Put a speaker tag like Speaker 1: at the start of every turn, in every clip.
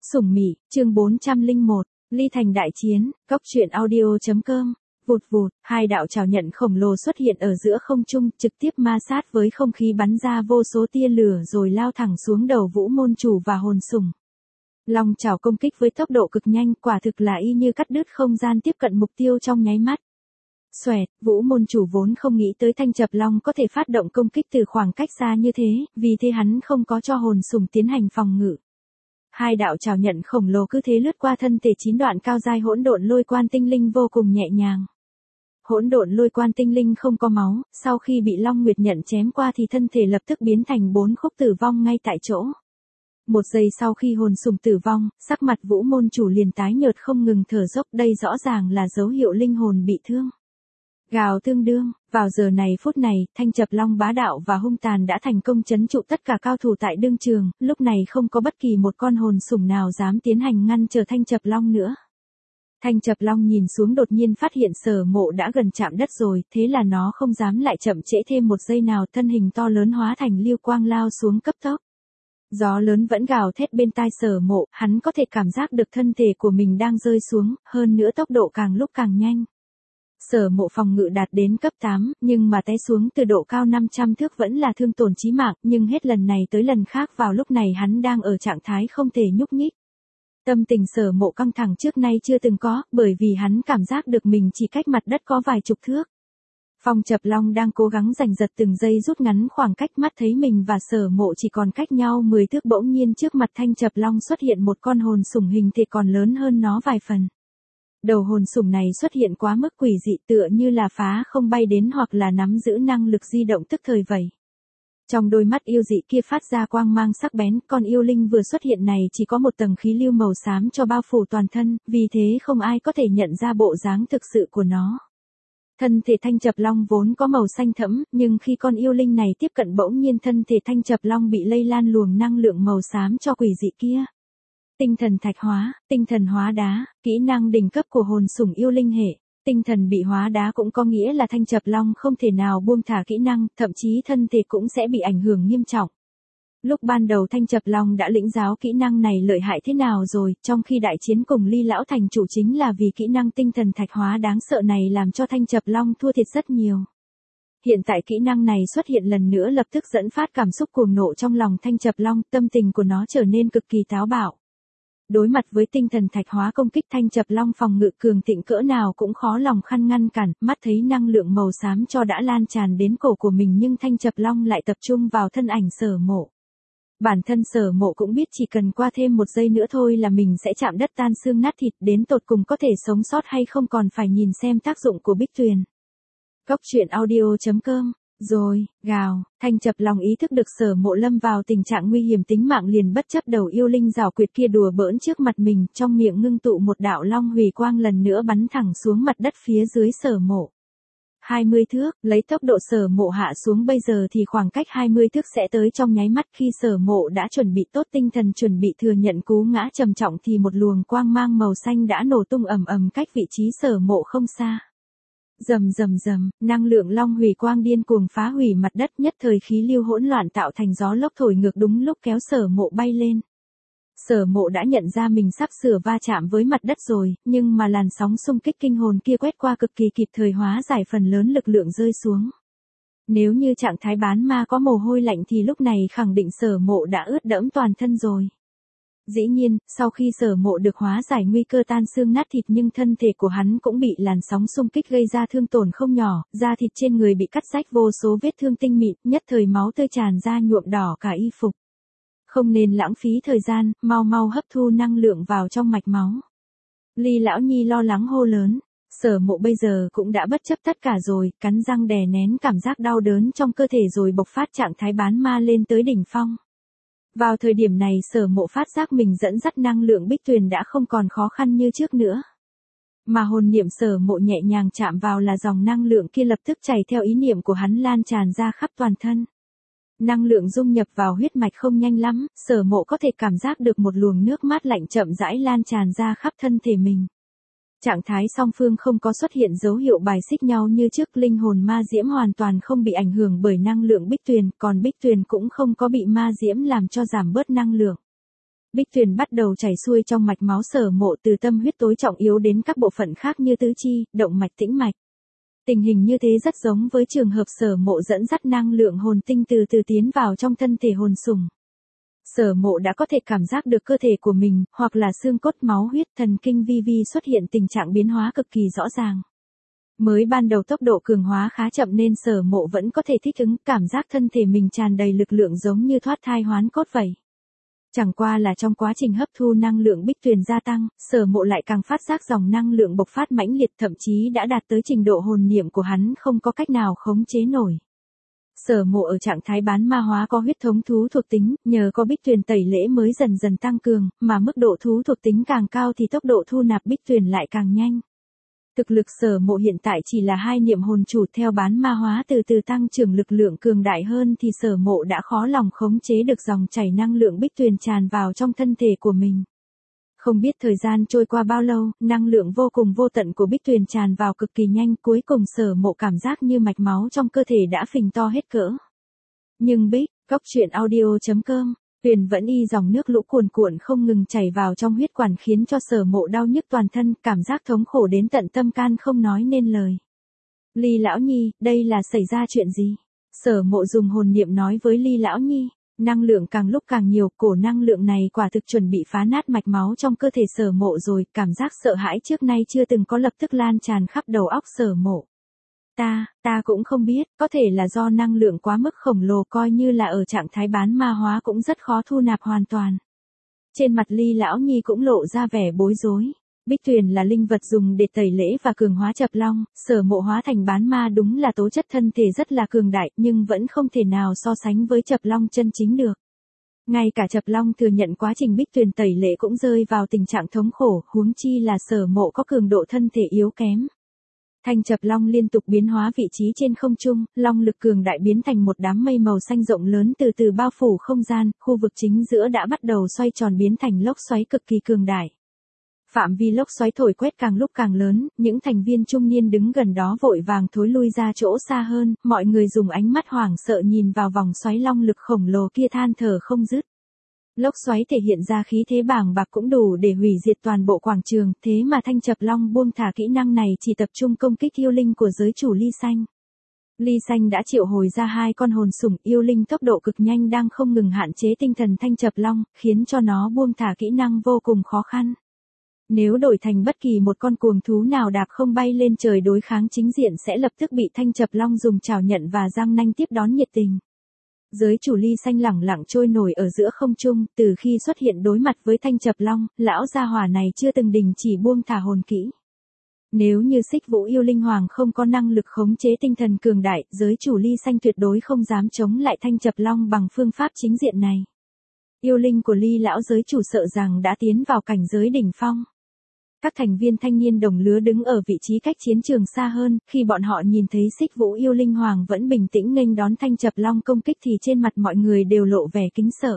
Speaker 1: Sủng Mị, chương 401, Ly Thành đại chiến, Cốc truyện audio.com. Vụt vụt, hai đạo trảo nhận khổng lồ xuất hiện ở giữa không trung, trực tiếp ma sát với không khí bắn ra vô số tia lửa rồi lao thẳng xuống đầu Vũ môn chủ và hồn sủng. Long trảo công kích với tốc độ cực nhanh, quả thực là y như cắt đứt không gian tiếp cận mục tiêu trong nháy mắt. Xoẹt, Vũ môn chủ vốn không nghĩ tới Thanh Chập Long có thể phát động công kích từ khoảng cách xa như thế, vì thế hắn không có cho hồn sủng tiến hành phòng ngự. Hai đạo trảo nhận khổng lồ cứ thế lướt qua thân thể 9 đoạn cao giai hỗn độn lôi quan tinh linh vô cùng nhẹ nhàng. Hỗn độn lôi quan tinh linh không có máu, sau khi bị Long Nguyệt nhận chém qua thì thân thể lập tức biến thành 4 khúc tử vong ngay tại chỗ. Một giây sau khi hồn sủng tử vong, sắc mặt Vũ môn chủ liền tái nhợt không ngừng thở dốc, đây rõ ràng là dấu hiệu linh hồn bị thương. Gào tương đương, vào giờ này phút này, Thanh Chập Long bá đạo và hung tàn đã thành công trấn trụ tất cả cao thủ tại đương trường, lúc này không có bất kỳ một con hồn sủng nào dám tiến hành ngăn trở Thanh Chập Long nữa. Thanh Chập Long nhìn xuống đột nhiên phát hiện Sở Mộ đã gần chạm đất rồi, thế là nó không dám lại chậm trễ thêm một giây nào, thân hình to lớn hóa thành lưu quang lao xuống cấp tốc. Gió lớn vẫn gào thét bên tai Sở Mộ, hắn có thể cảm giác được thân thể của mình đang rơi xuống, hơn nữa tốc độ càng lúc càng nhanh. Sở Mộ phòng ngự đạt đến cấp 8, nhưng mà té xuống từ độ cao 500 thước vẫn là thương tổn chí mạng, nhưng hết lần này tới lần khác vào lúc này hắn đang ở trạng thái không thể nhúc nhích. Tâm tình Sở Mộ căng thẳng trước nay chưa từng có, bởi vì hắn cảm giác được mình chỉ cách mặt đất có vài chục thước. Phong Chập Long đang cố gắng giành giật từng giây rút ngắn khoảng cách, mắt thấy mình và Sở Mộ chỉ còn cách nhau 10 thước, bỗng nhiên trước mặt Thanh Chập Long xuất hiện một con hồn sủng hình thể còn lớn hơn nó vài phần. Đầu hồn sủng này xuất hiện quá mức quỷ dị, tựa như là phá không bay đến hoặc là nắm giữ năng lực di động tức thời vậy. Trong đôi mắt yêu dị kia phát ra quang mang sắc bén, con yêu linh vừa xuất hiện này chỉ có một tầng khí lưu màu xám cho bao phủ toàn thân, vì thế không ai có thể nhận ra bộ dáng thực sự của nó. Thân thể Thanh Chập Long vốn có màu xanh thẫm, nhưng khi con yêu linh này tiếp cận bỗng nhiên thân thể Thanh Chập Long bị lây lan luồng năng lượng màu xám cho quỷ dị kia. Tinh thần thạch hóa, tinh thần hóa đá, kỹ năng đỉnh cấp của hồn sủng yêu linh hệ. Tinh thần bị hóa đá cũng có nghĩa là Thanh Chập Long không thể nào buông thả kỹ năng, thậm chí thân thể cũng sẽ bị ảnh hưởng nghiêm trọng. Lúc ban đầu Thanh Chập Long đã lĩnh giáo kỹ năng này lợi hại thế nào rồi, trong khi đại chiến cùng Ly Lão Thành chủ chính là vì kỹ năng tinh thần thạch hóa đáng sợ này làm cho Thanh Chập Long thua thiệt rất nhiều. Hiện tại kỹ năng này xuất hiện lần nữa lập tức dẫn phát cảm xúc cuồng nộ trong lòng Thanh Chập Long, tâm tình của nó trở nên cực kỳ táo bạo. Đối mặt với tinh thần thạch hóa công kích, Thanh Chập Long phòng ngự cường thịnh cỡ nào cũng khó lòng ngăn cản, mắt thấy năng lượng màu xám cho đã lan tràn đến cổ của mình nhưng Thanh Chập Long lại tập trung vào thân ảnh Sở Mộ. Bản thân Sở Mộ cũng biết chỉ cần qua thêm một giây nữa thôi là mình sẽ chạm đất tan xương nát thịt, đến tột cùng có thể sống sót hay không còn phải nhìn xem tác dụng của Bích Tuyền. Cốc truyện audio.com. Rồi, gào, Thanh Chập Long ý thức được Sở Mộ lâm vào tình trạng nguy hiểm tính mạng liền bất chấp đầu yêu linh giảo quyệt kia đùa bỡn trước mặt mình, trong miệng ngưng tụ một đạo long hủy quang lần nữa bắn thẳng xuống mặt đất phía dưới Sở Mộ. 20 thước, lấy tốc độ Sở Mộ hạ xuống bây giờ thì khoảng cách 20 thước sẽ tới trong nháy mắt. Khi Sở Mộ đã chuẩn bị tốt tinh thần chuẩn bị thừa nhận cú ngã trầm trọng thì một luồng quang mang màu xanh đã nổ tung ầm ầm cách vị trí Sở Mộ không xa. Rầm rầm rầm, năng lượng long hủy quang điên cuồng phá hủy mặt đất, nhất thời khí lưu hỗn loạn tạo thành gió lốc thổi ngược đúng lúc kéo Sở Mộ bay lên. Sở Mộ đã nhận ra mình sắp sửa va chạm với mặt đất rồi, nhưng mà làn sóng xung kích kinh hồn kia quét qua cực kỳ kịp thời hóa giải phần lớn lực lượng rơi xuống. Nếu như trạng thái bán ma có mồ hôi lạnh thì lúc này khẳng định Sở Mộ đã ướt đẫm toàn thân rồi. Dĩ nhiên, sau khi Sở Mộ được hóa giải nguy cơ tan xương nát thịt nhưng thân thể của hắn cũng bị làn sóng xung kích gây ra thương tổn không nhỏ, da thịt trên người bị cắt rách vô số vết thương tinh mịn, nhất thời máu tươi tràn ra nhuộm đỏ cả y phục. Không nên lãng phí thời gian, mau hấp thu năng lượng vào trong mạch máu. Ly Lão Nhi lo lắng hô lớn, Sở Mộ bây giờ cũng đã bất chấp tất cả rồi, cắn răng đè nén cảm giác đau đớn trong cơ thể rồi bộc phát trạng thái bán ma lên tới đỉnh phong. Vào thời điểm này Sở Mộ phát giác mình dẫn dắt năng lượng Bích Tuyền đã không còn khó khăn như trước nữa. Mà hồn niệm Sở Mộ nhẹ nhàng chạm vào là dòng năng lượng kia lập tức chảy theo ý niệm của hắn lan tràn ra khắp toàn thân. Năng lượng dung nhập vào huyết mạch không nhanh lắm, Sở Mộ có thể cảm giác được một luồng nước mát lạnh chậm rãi lan tràn ra khắp thân thể mình. Trạng thái song phương không có xuất hiện dấu hiệu bài xích nhau như trước, linh hồn ma diễm hoàn toàn không bị ảnh hưởng bởi năng lượng Bích Tuyền, còn Bích Tuyền cũng không có bị ma diễm làm cho giảm bớt năng lượng. Bích tuyền bắt đầu chảy xuôi trong mạch máu Sở Mộ từ tâm huyết tối trọng yếu đến các bộ phận khác như tứ chi, động mạch tĩnh mạch. Tình hình như thế rất giống với trường hợp Sở Mộ dẫn dắt năng lượng hồn tinh từ từ tiến vào trong thân thể hồn sủng. Sở Mộ đã có thể cảm giác được cơ thể của mình, hoặc là xương cốt máu huyết thần kinh vi vi xuất hiện tình trạng biến hóa cực kỳ rõ ràng. Mới ban đầu tốc độ cường hóa khá chậm nên Sở Mộ vẫn có thể thích ứng, cảm giác thân thể mình tràn đầy lực lượng giống như thoát thai hoán cốt vậy. Chẳng qua là trong quá trình hấp thu năng lượng bích tuyền gia tăng, Sở Mộ lại càng phát giác dòng năng lượng bộc phát mãnh liệt, thậm chí đã đạt tới trình độ hồn niệm của hắn không có cách nào khống chế nổi. Sở Mộ ở trạng thái bán ma hóa có huyết thống thú thuộc tính, nhờ có bích tuyền tẩy lễ mới dần dần tăng cường, mà mức độ thú thuộc tính càng cao thì tốc độ thu nạp bích tuyền lại càng nhanh. Thực lực Sở Mộ hiện tại chỉ là 2 niệm hồn chủ, theo bán ma hóa từ từ tăng trưởng lực lượng cường đại hơn thì Sở Mộ đã khó lòng khống chế được dòng chảy năng lượng bích tuyền tràn vào trong thân thể của mình. Không biết thời gian trôi qua bao lâu, năng lượng vô cùng vô tận của bích tuyền tràn vào cực kỳ nhanh, cuối cùng Sở Mộ cảm giác như mạch máu trong cơ thể đã phình to hết cỡ. Nhưng Bích, Cốc.audio.com, tuyền vẫn y dòng nước lũ cuồn cuộn không ngừng chảy vào trong huyết quản khiến cho Sở Mộ đau nhức toàn thân, cảm giác thống khổ đến tận tâm can không nói nên lời. Ly lão nhi, đây là xảy ra chuyện gì? Sở Mộ dùng hồn niệm nói với Ly lão nhi. Năng lượng càng lúc càng nhiều, cổ năng lượng này quả thực chuẩn bị phá nát mạch máu trong cơ thể Sở Mộ rồi, cảm giác sợ hãi trước nay chưa từng có lập tức lan tràn khắp đầu óc Sở Mộ. Ta cũng không biết, có thể là do năng lượng quá mức khổng lồ, coi như là ở trạng thái bán ma hóa cũng rất khó thu nạp hoàn toàn. Trên mặt Ly lão nhi cũng lộ ra vẻ bối rối. Bích tuyền là linh vật dùng để tẩy lễ và cường hóa chập long, Sở Mộ hóa thành bán ma đúng là tố chất thân thể rất là cường đại, nhưng vẫn không thể nào so sánh với chập long chân chính được. Ngay cả chập long thừa nhận quá trình bích tuyền tẩy lễ cũng rơi vào tình trạng thống khổ, huống chi là Sở Mộ có cường độ thân thể yếu kém. Thanh chập long liên tục biến hóa vị trí trên không trung, long lực cường đại biến thành một đám mây màu xanh rộng lớn từ từ bao phủ không gian, khu vực chính giữa đã bắt đầu xoay tròn biến thành lốc xoáy cực kỳ cường đại. Phạm vi lốc xoáy thổi quét càng lúc càng lớn, những thành viên trung niên đứng gần đó vội vàng thối lui ra chỗ xa hơn, mọi người dùng ánh mắt hoảng sợ nhìn vào vòng xoáy long lực khổng lồ kia than thở không dứt. Lốc xoáy thể hiện ra khí thế bàng bạc cũng đủ để hủy diệt toàn bộ quảng trường, thế mà Thanh Chập Long buông thả kỹ năng này chỉ tập trung công kích yêu linh của giới chủ Ly Xanh. Ly Xanh đã triệu hồi ra 2 con hồn sủng yêu linh tốc độ cực nhanh đang không ngừng hạn chế tinh thần Thanh Chập Long, khiến cho nó buông thả kỹ năng vô cùng khó khăn. Nếu đổi thành bất kỳ một con cuồng thú nào đạp không bay lên trời đối kháng chính diện sẽ lập tức bị Thanh Chập Long dùng chảo nhận và răng nanh tiếp đón nhiệt tình. Giới chủ Ly Xanh lẳng lặng trôi nổi ở giữa không trung, từ khi xuất hiện đối mặt với Thanh Chập Long, lão gia hỏa này chưa từng đình chỉ buông thả hồn kỹ. Nếu như Xích Vũ yêu linh hoàng không có năng lực khống chế tinh thần cường đại, giới chủ Ly Xanh tuyệt đối không dám chống lại Thanh Chập Long bằng phương pháp chính diện này. Yêu linh của Ly lão giới chủ sợ rằng đã tiến vào cảnh giới đỉnh phong. Các thành viên thanh niên đồng lứa đứng ở vị trí cách chiến trường xa hơn, khi bọn họ nhìn thấy Xích Vũ yêu linh hoàng vẫn bình tĩnh nghênh đón Thanh Chập Long công kích thì trên mặt mọi người đều lộ vẻ kính sợ.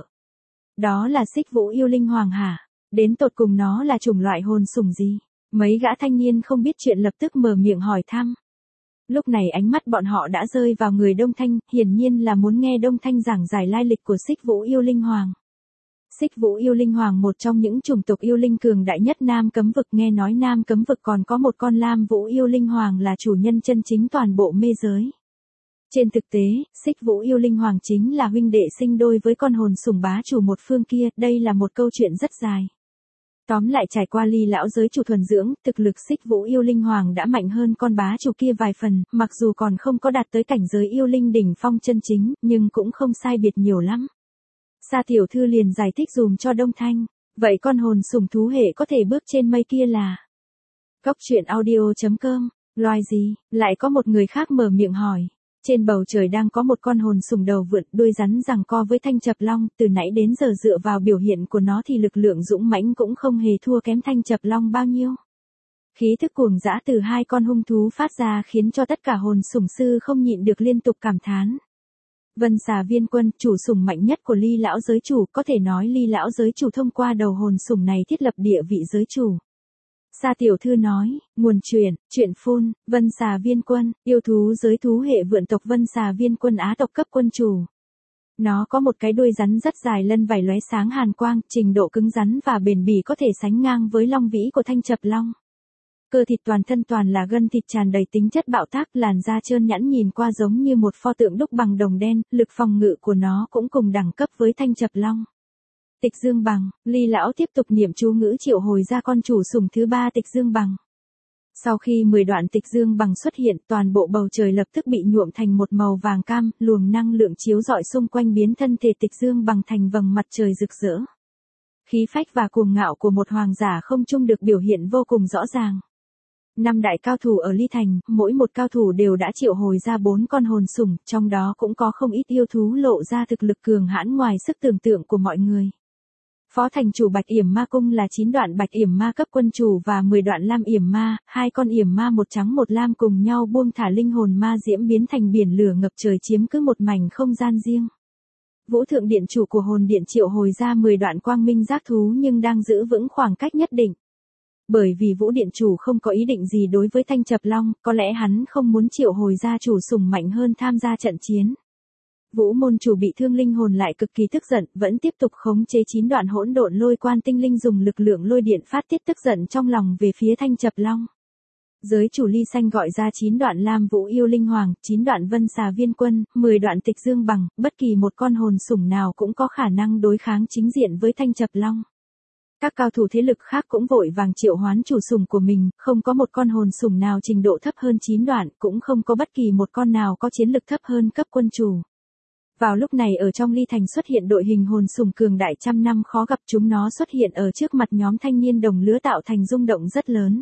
Speaker 1: Đó là Xích Vũ yêu linh hoàng hả? Đến tột cùng nó là chủng loại hồn sủng gì? Mấy gã thanh niên không biết chuyện lập tức mở miệng hỏi thăm. Lúc này ánh mắt bọn họ đã rơi vào người Đông Thanh, hiển nhiên là muốn nghe Đông Thanh giảng giải lai lịch của Xích Vũ yêu linh hoàng. Xích Vũ yêu linh hoàng một trong những chủng tộc yêu linh cường đại nhất Nam Cấm Vực, nghe nói Nam Cấm Vực còn có một con Lam Vũ yêu linh hoàng là chủ nhân chân chính toàn bộ mê giới. Trên thực tế, Xích Vũ yêu linh hoàng chính là huynh đệ sinh đôi với con hồn sủng bá chủ một phương kia, đây là một câu chuyện rất dài. Tóm lại trải qua Ly lão giới chủ thuần dưỡng, thực lực Xích Vũ yêu linh hoàng đã mạnh hơn con bá chủ kia vài phần, mặc dù còn không có đạt tới cảnh giới yêu linh đỉnh phong chân chính, nhưng cũng không sai biệt nhiều lắm. Sa tiểu thư liền giải thích dùm cho Đông Thanh, vậy con hồn sủng thú hệ có thể bước trên mây kia là? Cốc.audio.com, loài gì? Lại có một người khác mở miệng hỏi. Trên bầu trời đang có một con hồn sủng đầu vượn, đuôi rắn giằng co với Thanh Chập Long, từ nãy đến giờ dựa vào biểu hiện của nó thì lực lượng dũng mãnh cũng không hề thua kém Thanh Chập Long bao nhiêu. Khí thức cuồng dã từ 2 con hung thú phát ra khiến cho tất cả hồn sủng sư không nhịn được liên tục cảm thán. Vân Xà Viên Quân, chủ sủng mạnh nhất của Ly lão giới chủ, có thể nói Ly lão giới chủ thông qua đầu hồn sủng này thiết lập địa vị giới chủ. Sa tiểu thư nói, nguồn chuyện phun, Vân Xà Viên Quân, yêu thú giới thú hệ vượn tộc Vân Xà Viên Quân Á tộc cấp quân chủ. Nó có một cái đuôi rắn rất dài, lân vảy lóe sáng hàn quang, trình độ cứng rắn và bền bỉ có thể sánh ngang với long vĩ của thanh chập long. Cơ thịt toàn thân toàn là gân thịt, tràn đầy tính chất bạo tác, làn da trơn nhẵn nhìn qua giống như một pho tượng đúc bằng đồng đen, lực phòng ngự của nó cũng cùng đẳng cấp với thanh chập long. Tịch Dương Bằng, Ly lão tiếp tục niệm chú ngữ triệu hồi ra con chủ sủng thứ 3 Tịch Dương Bằng. Sau khi 10 đoạn Tịch Dương Bằng xuất hiện, toàn bộ bầu trời lập tức bị nhuộm thành một màu vàng cam, luồng năng lượng chiếu rọi xung quanh biến thân thể Tịch Dương Bằng thành vầng mặt trời rực rỡ. Khí phách và cuồng ngạo của một hoàng giả không trung được biểu hiện vô cùng rõ ràng. 5 đại cao thủ ở Ly Thành, mỗi một cao thủ đều đã triệu hồi ra 4 con hồn sủng, trong đó cũng có không ít yêu thú lộ ra thực lực cường hãn ngoài sức tưởng tượng của mọi người. Phó thành chủ Bạch Yểm Ma Cung là 9 đoạn Bạch Yểm Ma cấp quân chủ và 10 đoạn Lam Yểm Ma, 2 con Yểm Ma một trắng một lam cùng nhau buông thả linh hồn ma diễm biến thành biển lửa ngập trời chiếm cứ một mảnh không gian riêng. Vũ Thượng Điện chủ của hồn điện triệu hồi ra 10 đoạn quang minh giác thú nhưng đang giữ vững khoảng cách nhất định. Bởi vì Vũ Điện chủ không có ý định gì đối với thanh chập long, có lẽ hắn không muốn triệu hồi ra chủ sủng mạnh hơn tham gia trận chiến. Vũ môn chủ bị thương linh hồn lại cực kỳ tức giận, vẫn tiếp tục khống chế 9 đoạn hỗn độn lôi quan tinh linh dùng lực lượng lôi điện phát tiết tức giận trong lòng về phía thanh chập long. Giới chủ Ly Xanh gọi ra 9 đoạn Lam Vũ yêu linh hoàng, 9 đoạn Vân Xà Viên Quân, 10 đoạn Tịch Dương Bằng, bất kỳ một con hồn sủng nào cũng có khả năng đối kháng chính diện với thanh chập long. Các cao thủ thế lực khác cũng vội vàng triệu hoán chủ sủng của mình, không có một con hồn sủng nào trình độ thấp hơn 9 đoạn, cũng không có bất kỳ một con nào có chiến lực thấp hơn cấp quân chủ. Vào lúc này ở trong Ly Thành xuất hiện đội hình hồn sủng cường đại, trăm năm khó gặp, chúng nó xuất hiện ở trước mặt nhóm thanh niên đồng lứa tạo thành rung động rất lớn.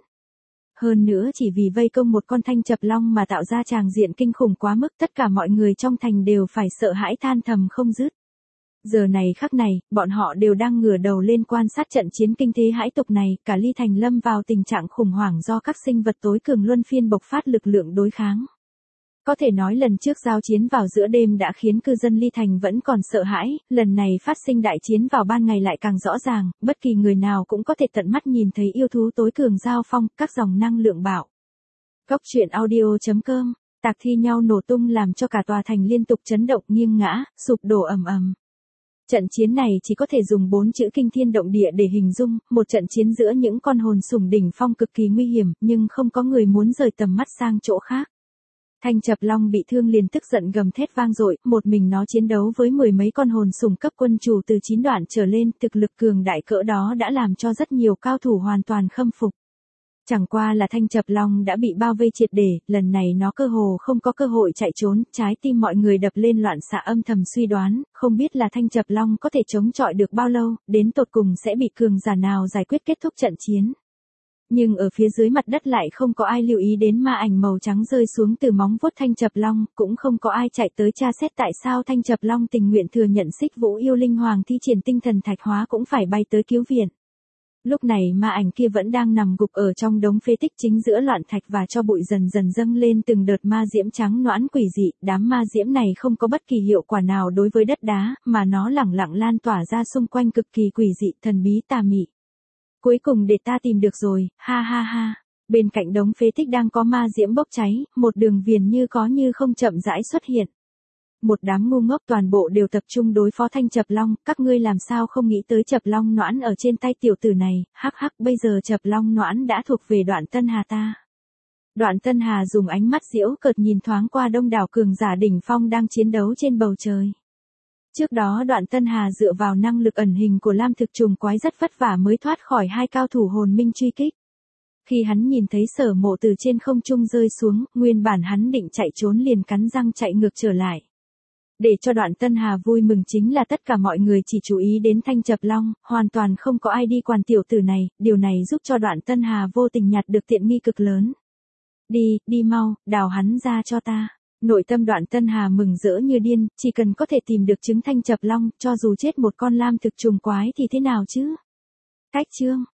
Speaker 1: Hơn nữa chỉ vì vây công một con thanh chập long mà tạo ra tràng diện kinh khủng quá mức, tất cả mọi người trong thành đều phải sợ hãi than thầm không dứt. Giờ này khắc này, bọn họ đều đang ngửa đầu lên quan sát trận chiến kinh thế hãi tục này, cả Ly Thành lâm vào tình trạng khủng hoảng do các sinh vật tối cường luân phiên bộc phát lực lượng đối kháng. Có thể nói lần trước giao chiến vào giữa đêm đã khiến cư dân Ly Thành vẫn còn sợ hãi, lần này phát sinh đại chiến vào ban ngày lại càng rõ ràng, bất kỳ người nào cũng có thể tận mắt nhìn thấy yêu thú tối cường giao phong, các dòng năng lượng bạo. Góc truyện audio.com, tạc thi nhau nổ tung làm cho cả tòa thành liên tục chấn động nghiêng ngã, sụp đổ ầm ầm. Trận chiến này chỉ có thể dùng 4 chữ kinh thiên động địa để hình dung, một trận chiến giữa những con hồn sủng đỉnh phong cực kỳ nguy hiểm, nhưng không có người muốn rời tầm mắt sang chỗ khác. Thanh chập long bị thương liền tức giận gầm thét vang dội, một mình nó chiến đấu với 10 mấy con hồn sủng cấp quân chủ từ 9 đoạn trở lên, thực lực cường đại cỡ đó đã làm cho rất nhiều cao thủ hoàn toàn khâm phục. Chẳng qua là thanh chập long đã bị bao vây triệt để, lần này nó cơ hồ không có cơ hội chạy trốn, trái tim mọi người đập lên loạn xạ, âm thầm suy đoán, không biết là thanh chập long có thể chống chọi được bao lâu, đến tột cùng sẽ bị cường giả nào giải quyết kết thúc trận chiến. Nhưng ở phía dưới mặt đất lại không có ai lưu ý đến ma ảnh màu trắng rơi xuống từ móng vuốt thanh chập long, cũng không có ai chạy tới tra xét tại sao thanh chập long tình nguyện thừa nhận Xích Vũ yêu linh hoàng thi triển tinh thần thạch hóa cũng phải bay tới cứu viện. Lúc này ma ảnh kia vẫn đang nằm gục ở trong đống phế tích chính giữa loạn thạch và cho bụi dần dần dâng lên từng đợt ma diễm trắng nõn quỷ dị, đám ma diễm này không có bất kỳ hiệu quả nào đối với đất đá, mà nó lẳng lặng lan tỏa ra xung quanh cực kỳ quỷ dị, thần bí tà mị. Cuối cùng để ta tìm được rồi, ha ha ha. Bên cạnh đống phế tích đang có ma diễm bốc cháy, một đường viền như có như không chậm rãi xuất hiện. Một đám ngu ngốc toàn bộ đều tập trung đối phó thanh chập long, các ngươi làm sao không nghĩ tới chập long noãn ở trên tay tiểu tử này, hắc hắc, bây giờ chập long noãn đã thuộc về Đoạn Tân Hà ta. Đoạn Tân Hà dùng ánh mắt giễu cợt nhìn thoáng qua đông đảo cường giả đỉnh phong đang chiến đấu trên bầu trời. Trước đó Đoạn Tân Hà dựa vào năng lực ẩn hình của Lam Thực Trùng Quái rất vất vả mới thoát khỏi 2 cao thủ hồn minh truy kích. Khi hắn nhìn thấy Sở Mộ từ trên không trung rơi xuống, nguyên bản hắn định chạy trốn liền cắn răng chạy ngược trở lại. Để cho Đoạn Tân Hà vui mừng chính là tất cả mọi người chỉ chú ý đến thanh chập long, hoàn toàn không có ai đi quản tiểu tử này, điều này giúp cho Đoạn Tân Hà vô tình nhặt được tiện nghi cực lớn. Đi mau, đào hắn ra cho ta. Nội tâm Đoạn Tân Hà mừng rỡ như điên, chỉ cần có thể tìm được trứng thanh chập long, cho dù chết một con Lam Thực Trùng Quái thì thế nào chứ? Cách chương